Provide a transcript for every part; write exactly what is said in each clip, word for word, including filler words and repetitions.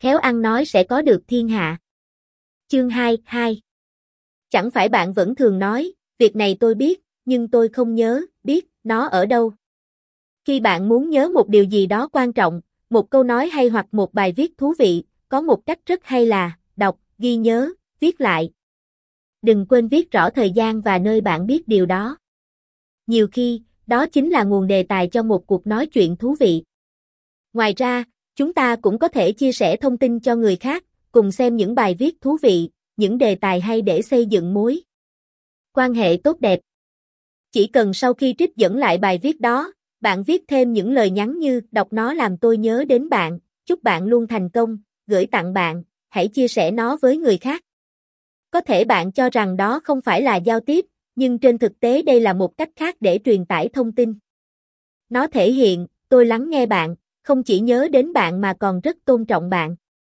Khéo ăn nói sẽ có được thiên hạ. Chương hai, hai. Chẳng phải bạn vẫn thường nói, việc này tôi biết, nhưng tôi không nhớ, biết, nó ở đâu. Khi bạn muốn nhớ một điều gì đó quan trọng, một câu nói hay hoặc một bài viết thú vị, có một cách rất hay là, đọc, ghi nhớ, viết lại. Đừng quên viết rõ thời gian và nơi bạn biết điều đó. Nhiều khi, đó chính là nguồn đề tài cho một cuộc nói chuyện thú vị. Ngoài ra, chúng ta cũng có thể chia sẻ thông tin cho người khác, cùng xem những bài viết thú vị, những đề tài hay để xây dựng mối quan hệ tốt đẹp. Chỉ cần sau khi trích dẫn lại bài viết đó, bạn viết thêm những lời nhắn như đọc nó làm tôi nhớ đến bạn, chúc bạn luôn thành công, gửi tặng bạn, hãy chia sẻ nó với người khác. Có thể bạn cho rằng đó không phải là giao tiếp, nhưng trên thực tế đây là một cách khác để truyền tải thông tin. Nó thể hiện, tôi lắng nghe bạn, không chỉ nhớ đến bạn mà còn rất tôn trọng bạn.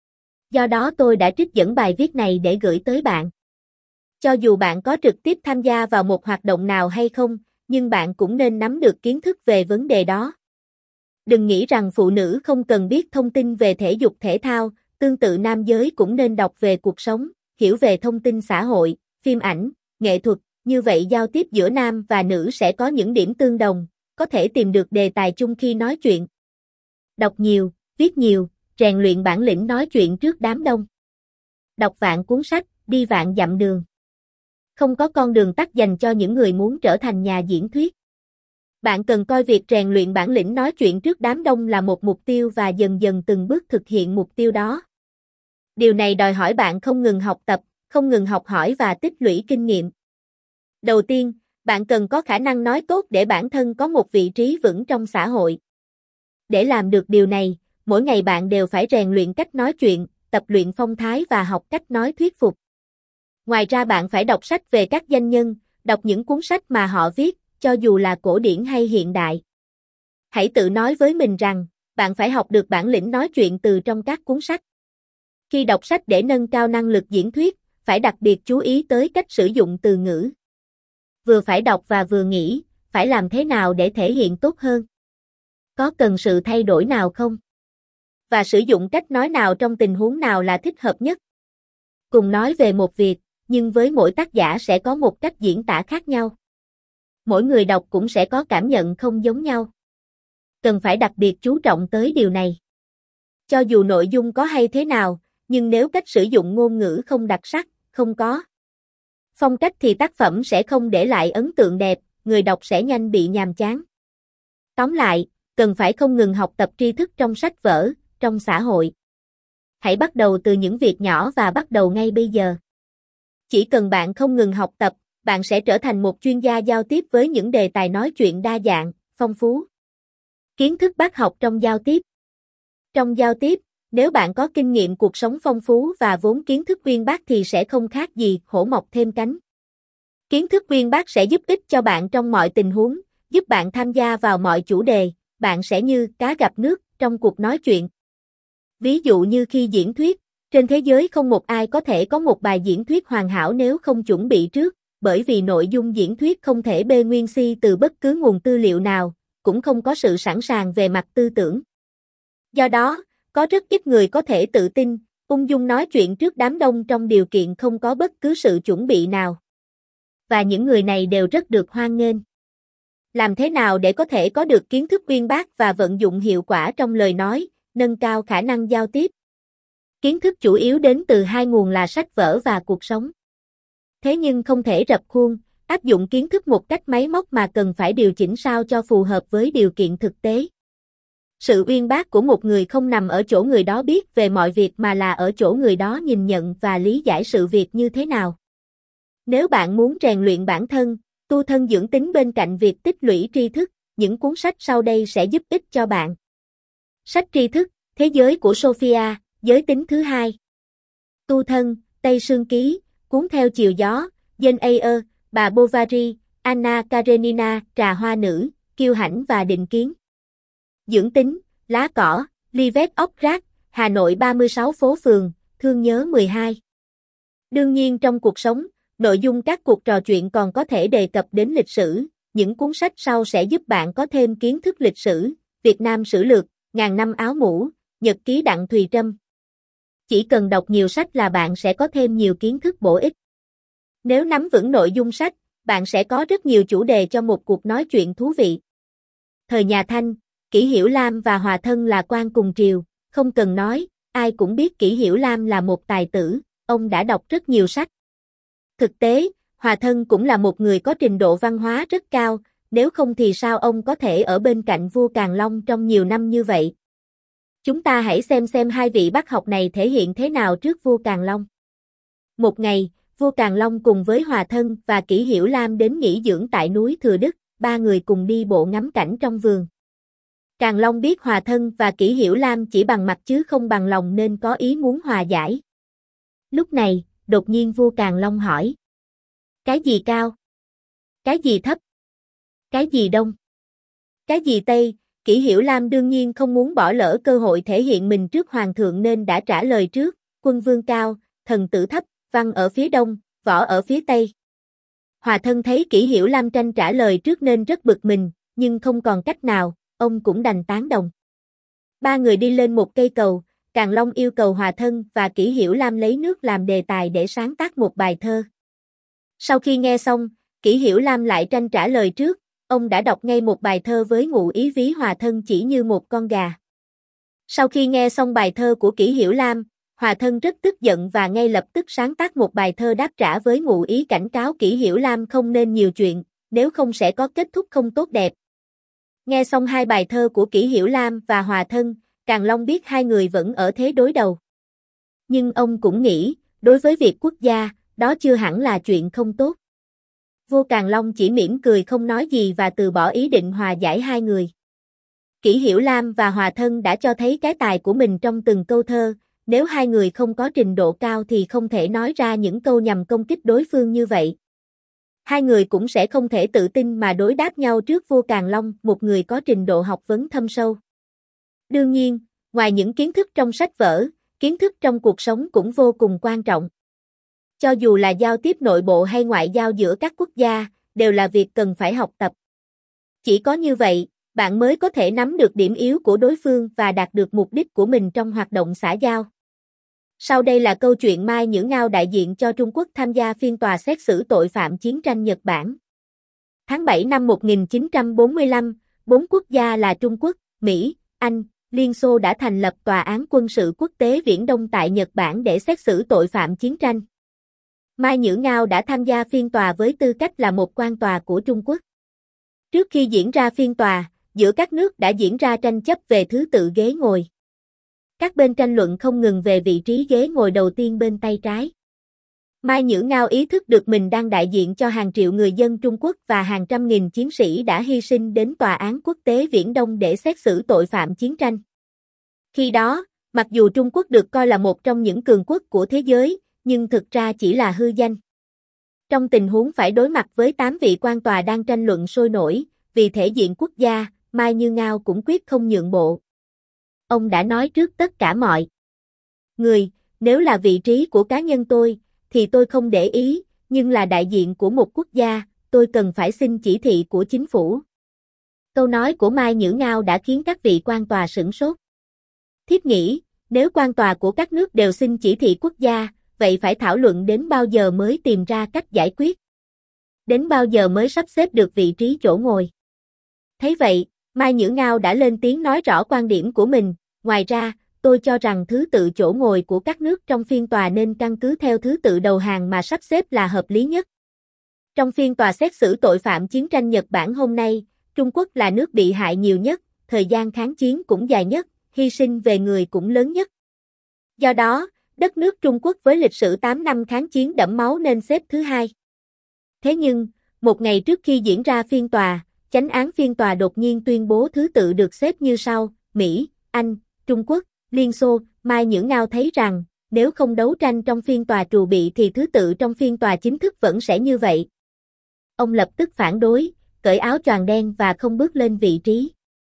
Do đó tôi đã trích dẫn bài viết này để gửi tới bạn. Cho dù bạn có trực tiếp tham gia vào một hoạt động nào hay không, nhưng bạn cũng nên nắm được kiến thức về vấn đề đó. Đừng nghĩ rằng phụ nữ không cần biết thông tin về thể dục thể thao, tương tự nam giới cũng nên đọc về cuộc sống, hiểu về thông tin xã hội, phim ảnh, nghệ thuật, như vậy giao tiếp giữa nam và nữ sẽ có những điểm tương đồng, có thể tìm được đề tài chung khi nói chuyện. Đọc nhiều, viết nhiều, rèn luyện bản lĩnh nói chuyện trước đám đông. Đọc vạn cuốn sách, đi vạn dặm đường. Không có con đường tắt dành cho những người muốn trở thành nhà diễn thuyết. Bạn cần coi việc rèn luyện bản lĩnh nói chuyện trước đám đông là một mục tiêu và dần dần từng bước thực hiện mục tiêu đó. Điều này đòi hỏi bạn không ngừng học tập, không ngừng học hỏi và tích lũy kinh nghiệm. Đầu tiên, bạn cần có khả năng nói tốt để bản thân có một vị trí vững trong xã hội. Để làm được điều này, mỗi ngày bạn đều phải rèn luyện cách nói chuyện, tập luyện phong thái và học cách nói thuyết phục. Ngoài ra bạn phải đọc sách về các doanh nhân, đọc những cuốn sách mà họ viết, cho dù là cổ điển hay hiện đại. Hãy tự nói với mình rằng, bạn phải học được bản lĩnh nói chuyện từ trong các cuốn sách. Khi đọc sách để nâng cao năng lực diễn thuyết, phải đặc biệt chú ý tới cách sử dụng từ ngữ. Vừa phải đọc và vừa nghĩ, phải làm thế nào để thể hiện tốt hơn? Có cần sự thay đổi nào không? Và sử dụng cách nói nào trong tình huống nào là thích hợp nhất? Cùng nói về một việc, nhưng với mỗi tác giả sẽ có một cách diễn tả khác nhau. Mỗi người đọc cũng sẽ có cảm nhận không giống nhau. Cần phải đặc biệt chú trọng tới điều này. Cho dù nội dung có hay thế nào, nhưng nếu cách sử dụng ngôn ngữ không đặc sắc, không có phong cách thì tác phẩm sẽ không để lại ấn tượng đẹp, người đọc sẽ nhanh bị nhàm chán. Tóm lại, cần phải không ngừng học tập tri thức trong sách vở, trong xã hội. Hãy bắt đầu từ những việc nhỏ và bắt đầu ngay bây giờ. Chỉ cần bạn không ngừng học tập, bạn sẽ trở thành một chuyên gia giao tiếp với những đề tài nói chuyện đa dạng, phong phú. Kiến thức bác học trong giao tiếp. Trong giao tiếp, nếu bạn có kinh nghiệm cuộc sống phong phú và vốn kiến thức uyên bác thì sẽ không khác gì hổ mọc thêm cánh. Kiến thức uyên bác sẽ giúp ích cho bạn trong mọi tình huống, giúp bạn tham gia vào mọi chủ đề, bạn sẽ như cá gặp nước trong cuộc nói chuyện. Ví dụ như khi diễn thuyết, trên thế giới không một ai có thể có một bài diễn thuyết hoàn hảo nếu không chuẩn bị trước, bởi vì nội dung diễn thuyết không thể bê nguyên si từ bất cứ nguồn tư liệu nào, cũng không có sự sẵn sàng về mặt tư tưởng. Do đó, có rất ít người có thể tự tin, ung dung nói chuyện trước đám đông trong điều kiện không có bất cứ sự chuẩn bị nào. Và những người này đều rất được hoan nghênh. Làm thế nào để có thể có được kiến thức uyên bác và vận dụng hiệu quả trong lời nói, nâng cao khả năng giao tiếp? Kiến thức chủ yếu đến từ hai nguồn là sách vở và cuộc sống. Thế nhưng không thể rập khuôn, áp dụng kiến thức một cách máy móc mà cần phải điều chỉnh sao cho phù hợp với điều kiện thực tế. Sự uyên bác của một người không nằm ở chỗ người đó biết về mọi việc mà là ở chỗ người đó nhìn nhận và lý giải sự việc như thế nào. Nếu bạn muốn rèn luyện bản thân, tu thân dưỡng tính bên cạnh việc tích lũy tri thức, những cuốn sách sau đây sẽ giúp ích cho bạn. Sách tri thức, Thế giới của Sophia, giới tính thứ hai. Tu thân, Tây Sương Ký, cuốn theo chiều gió, Jane Eyre, bà Bovary, Anna Karenina, trà hoa nữ, kiêu hãnh và định kiến. Dưỡng tính, Lá cỏ, Livet ốc rác, Hà Nội ba mươi sáu phố phường, thương nhớ mười hai. Đương nhiên trong cuộc sống, nội dung các cuộc trò chuyện còn có thể đề cập đến lịch sử, những cuốn sách sau sẽ giúp bạn có thêm kiến thức lịch sử, Việt Nam sử lược, Ngàn năm áo mũ, Nhật ký Đặng Thùy Trâm. Chỉ cần đọc nhiều sách là bạn sẽ có thêm nhiều kiến thức bổ ích. Nếu nắm vững nội dung sách, bạn sẽ có rất nhiều chủ đề cho một cuộc nói chuyện thú vị. Thời nhà Thanh, Kỷ Hiểu Lam và Hòa Thân là quan cùng triều, không cần nói, ai cũng biết Kỷ Hiểu Lam là một tài tử, ông đã đọc rất nhiều sách. Thực tế, Hòa Thân cũng là một người có trình độ văn hóa rất cao, nếu không thì sao ông có thể ở bên cạnh vua Càn Long trong nhiều năm như vậy. Chúng ta hãy xem xem hai vị bác học này thể hiện thế nào trước vua Càn Long. Một ngày, vua Càn Long cùng với Hòa Thân và Kỷ Hiểu Lam đến nghỉ dưỡng tại núi Thừa Đức, ba người cùng đi bộ ngắm cảnh trong vườn. Càn Long biết Hòa Thân và Kỷ Hiểu Lam chỉ bằng mặt chứ không bằng lòng nên có ý muốn hòa giải. Lúc này, đột nhiên vua Càn Long hỏi. Cái gì cao? Cái gì thấp? Cái gì đông? Cái gì tây? Kỷ Hiểu Lam đương nhiên không muốn bỏ lỡ cơ hội thể hiện mình trước hoàng thượng nên đã trả lời trước, quân vương cao, thần tử thấp, văn ở phía đông, võ ở phía tây. Hòa Thân thấy Kỷ Hiểu Lam tranh trả lời trước nên rất bực mình, nhưng không còn cách nào, ông cũng đành tán đồng. Ba người đi lên một cây cầu, Càn Long yêu cầu Hòa Thân và Kỷ Hiểu Lam lấy nước làm đề tài để sáng tác một bài thơ. Sau khi nghe xong, Kỷ Hiểu Lam lại tranh trả lời trước, ông đã đọc ngay một bài thơ với ngụ ý ví Hòa Thân chỉ như một con gà. Sau khi nghe xong bài thơ của Kỷ Hiểu Lam, Hòa Thân rất tức giận và ngay lập tức sáng tác một bài thơ đáp trả với ngụ ý cảnh cáo Kỷ Hiểu Lam không nên nhiều chuyện, nếu không sẽ có kết thúc không tốt đẹp. Nghe xong hai bài thơ của Kỷ Hiểu Lam và Hòa Thân, Càn Long biết hai người vẫn ở thế đối đầu. Nhưng ông cũng nghĩ, đối với việc quốc gia, đó chưa hẳn là chuyện không tốt. Vua Càn Long chỉ mỉm cười không nói gì và từ bỏ ý định hòa giải hai người. Kỷ Hiểu Lam và Hòa Thân đã cho thấy cái tài của mình trong từng câu thơ, nếu hai người không có trình độ cao thì không thể nói ra những câu nhằm công kích đối phương như vậy. Hai người cũng sẽ không thể tự tin mà đối đáp nhau trước vua Càn Long, một người có trình độ học vấn thâm sâu. Đương nhiên, ngoài những kiến thức trong sách vở, kiến thức trong cuộc sống cũng vô cùng quan trọng. Cho dù là giao tiếp nội bộ hay ngoại giao giữa các quốc gia, đều là việc cần phải học tập. Chỉ có như vậy, bạn mới có thể nắm được điểm yếu của đối phương và đạt được mục đích của mình trong hoạt động xã giao. Sau đây là câu chuyện Mai Nhữ Ngao đại diện cho Trung Quốc tham gia phiên tòa xét xử tội phạm chiến tranh Nhật Bản. Tháng bảy năm một nghìn chín trăm bốn mươi lăm, bốn quốc gia là Trung Quốc, Mỹ, Anh, Liên Xô đã thành lập Tòa án quân sự quốc tế Viễn Đông tại Nhật Bản để xét xử tội phạm chiến tranh. Mai Nhữ Ngao đã tham gia phiên tòa với tư cách là một quan tòa của Trung Quốc. Trước khi diễn ra phiên tòa, giữa các nước đã diễn ra tranh chấp về thứ tự ghế ngồi. Các bên tranh luận không ngừng về vị trí ghế ngồi đầu tiên bên tay trái. Mai Nhữ Ngao ý thức được mình đang đại diện cho hàng triệu người dân Trung Quốc và hàng trăm nghìn chiến sĩ đã hy sinh đến Tòa án quốc tế Viễn Đông để xét xử tội phạm chiến tranh. Khi đó, mặc dù Trung Quốc được coi là một trong những cường quốc của thế giới, nhưng thực ra chỉ là hư danh. Trong tình huống phải đối mặt với tám vị quan tòa đang tranh luận sôi nổi, vì thể diện quốc gia, Mai Nhữ Ngao cũng quyết không nhượng bộ. Ông đã nói trước tất cả mọi người, nếu là vị trí của cá nhân tôi, thì tôi không để ý, nhưng là đại diện của một quốc gia, tôi cần phải xin chỉ thị của chính phủ. Câu nói của Mai Nhữ Ngao đã khiến các vị quan tòa sửng sốt. Thiếp nghĩ, nếu quan tòa của các nước đều xin chỉ thị quốc gia, vậy phải thảo luận đến bao giờ mới tìm ra cách giải quyết? Đến bao giờ mới sắp xếp được vị trí chỗ ngồi? Thấy vậy, Mai Nhữ Ngao đã lên tiếng nói rõ quan điểm của mình, ngoài ra, tôi cho rằng thứ tự chỗ ngồi của các nước trong phiên tòa nên căn cứ theo thứ tự đầu hàng mà sắp xếp là hợp lý nhất. Trong phiên tòa xét xử tội phạm chiến tranh Nhật Bản hôm nay, Trung Quốc là nước bị hại nhiều nhất, thời gian kháng chiến cũng dài nhất, hy sinh về người cũng lớn nhất. Do đó, đất nước Trung Quốc với lịch sử tám năm kháng chiến đẫm máu nên xếp thứ hai. Thế nhưng, một ngày trước khi diễn ra phiên tòa, chánh án phiên tòa đột nhiên tuyên bố thứ tự được xếp như sau: Mỹ, Anh, Trung Quốc, Liên Xô. Mai Nhữ Ngao thấy rằng, nếu không đấu tranh trong phiên tòa trù bị thì thứ tự trong phiên tòa chính thức vẫn sẽ như vậy. Ông lập tức phản đối, cởi áo choàng đen và không bước lên vị trí.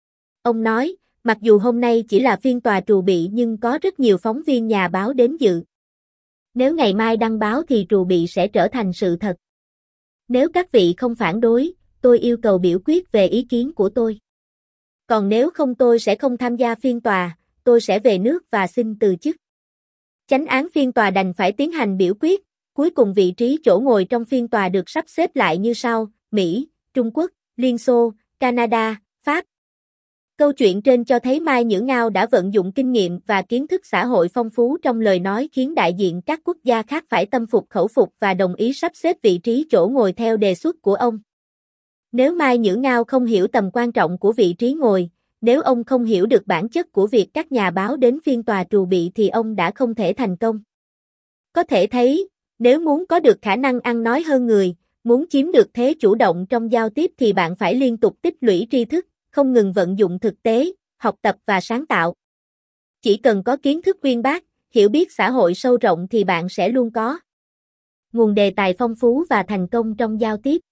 Ông nói, mặc dù hôm nay chỉ là phiên tòa trù bị nhưng có rất nhiều phóng viên nhà báo đến dự. Nếu ngày mai đăng báo thì trù bị sẽ trở thành sự thật. Nếu các vị không phản đối, tôi yêu cầu biểu quyết về ý kiến của tôi. Còn nếu không tôi sẽ không tham gia phiên tòa, tôi sẽ về nước và xin từ chức. Chánh án phiên tòa đành phải tiến hành biểu quyết, cuối cùng vị trí chỗ ngồi trong phiên tòa được sắp xếp lại như sau: Mỹ, Trung Quốc, Liên Xô, Canada, Pháp. Câu chuyện trên cho thấy Mai Nhữ Ngao đã vận dụng kinh nghiệm và kiến thức xã hội phong phú trong lời nói, khiến đại diện các quốc gia khác phải tâm phục khẩu phục và đồng ý sắp xếp vị trí chỗ ngồi theo đề xuất của ông. Nếu Mai Nhữ Ngao không hiểu tầm quan trọng của vị trí ngồi, nếu ông không hiểu được bản chất của việc các nhà báo đến phiên tòa trù bị thì ông đã không thể thành công. Có thể thấy, nếu muốn có được khả năng ăn nói hơn người, muốn chiếm được thế chủ động trong giao tiếp thì bạn phải liên tục tích lũy tri thức, không ngừng vận dụng thực tế, học tập và sáng tạo. Chỉ cần có kiến thức uyên bác, hiểu biết xã hội sâu rộng thì bạn sẽ luôn có nguồn đề tài phong phú và thành công trong giao tiếp.